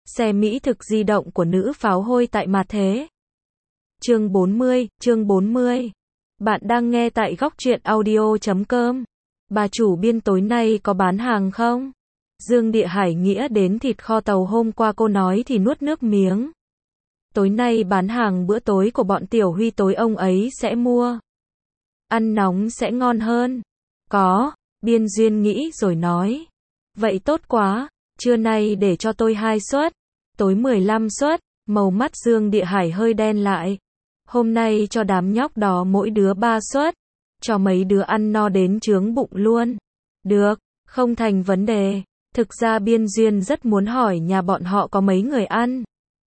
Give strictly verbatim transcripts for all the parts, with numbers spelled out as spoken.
Xe mỹ thực di động của nữ pháo hôi tại mặt thế. Chương bốn mươi, chương bốn mươi. Bạn đang nghe tại góc truyện audio chấm com. Bà chủ biên tối nay có bán hàng không? Dương Địa Hải nghĩa đến thịt kho tàu hôm qua cô nói thì nuốt nước miếng. Tối nay bán hàng bữa tối của bọn Tiểu Huy tối ông ấy sẽ mua. Ăn nóng sẽ ngon hơn. Có, Biên Duyên nghĩ rồi nói. Vậy tốt quá, trưa nay để cho tôi hai suất, tối mười lăm suất, màu mắt Dương Địa Hải hơi đen lại. Hôm nay cho đám nhóc đó mỗi đứa ba suất, cho mấy đứa ăn no đến chướng bụng luôn. Được, không thành vấn đề. Thực ra Biên Duyên rất muốn hỏi nhà bọn họ có mấy người ăn.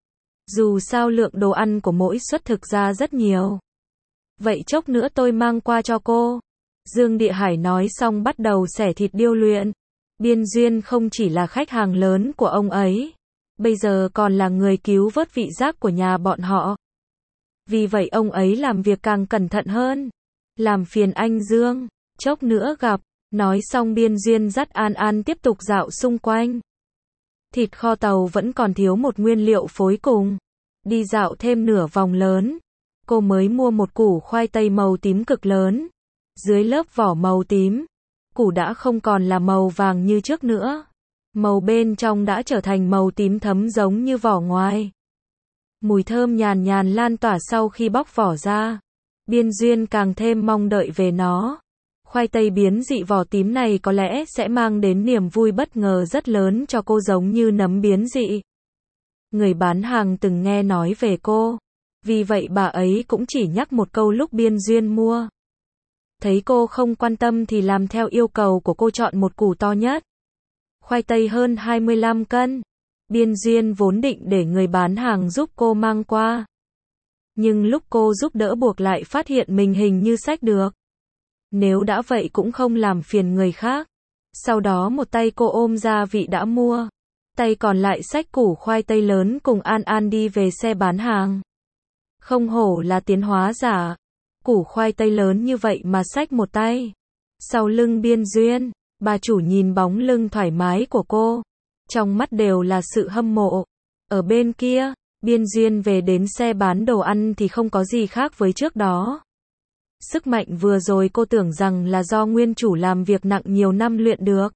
Dù sao lượng đồ ăn của mỗi suất thực ra rất nhiều. Vậy chốc nữa tôi mang qua cho cô. Dương Địa Hải nói xong bắt đầu xẻ thịt điêu luyện. Biên Duyên không chỉ là khách hàng lớn của ông ấy, bây giờ còn là người cứu vớt vị giác của nhà bọn họ. Vì vậy ông ấy làm việc càng cẩn thận hơn. Làm phiền anh Dương, chốc nữa gặp. Nói xong Biên Duyên dắt An An tiếp tục dạo xung quanh. Thịt kho tàu vẫn còn thiếu một nguyên liệu phối cùng. Đi dạo thêm nửa vòng lớn, cô mới mua một củ khoai tây màu tím cực lớn. Dưới lớp vỏ màu tím, củ đã không còn là màu vàng như trước nữa. Màu bên trong đã trở thành màu tím thấm giống như vỏ ngoài. Mùi thơm nhàn nhàn lan tỏa sau khi bóc vỏ ra. Biên Duyên càng thêm mong đợi về nó. Khoai tây biến dị vỏ tím này có lẽ sẽ mang đến niềm vui bất ngờ rất lớn cho cô, giống như nấm biến dị. Người bán hàng từng nghe nói về cô, vì vậy bà ấy cũng chỉ nhắc một câu lúc Biên Duyên mua. Thấy cô không quan tâm thì làm theo yêu cầu của cô, chọn một củ to nhất. Khoai tây hơn hai mươi lăm cân. Biên Duyên vốn định để người bán hàng giúp cô mang qua. Nhưng lúc cô giúp đỡ buộc lại phát hiện mình hình như xách được. Nếu đã vậy cũng không làm phiền người khác. Sau đó một tay cô ôm gia vị đã mua. Tay còn lại xách củ khoai tây lớn cùng An An đi về xe bán hàng. Không hổ là tiến hóa giả. Củ khoai tây lớn như vậy mà xách một tay. Sau lưng Biên Duyên, bà chủ nhìn bóng lưng thoải mái của cô. Trong mắt đều là sự hâm mộ. Ở bên kia, Biên Duyên về đến xe bán đồ ăn thì không có gì khác với trước đó. Sức mạnh vừa rồi cô tưởng rằng là do nguyên chủ làm việc nặng nhiều năm luyện được.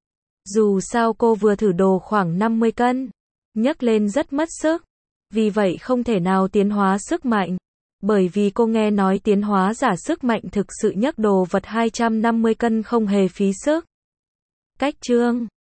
Dù sao cô vừa thử đồ khoảng năm mươi cân, nhấc lên rất mất sức. Vì vậy không thể nào tiến hóa sức mạnh. Bởi vì cô nghe nói tiến hóa giả sức mạnh thực sự nhấc đồ vật hai trăm năm mươi cân không hề phí sức. Cách chương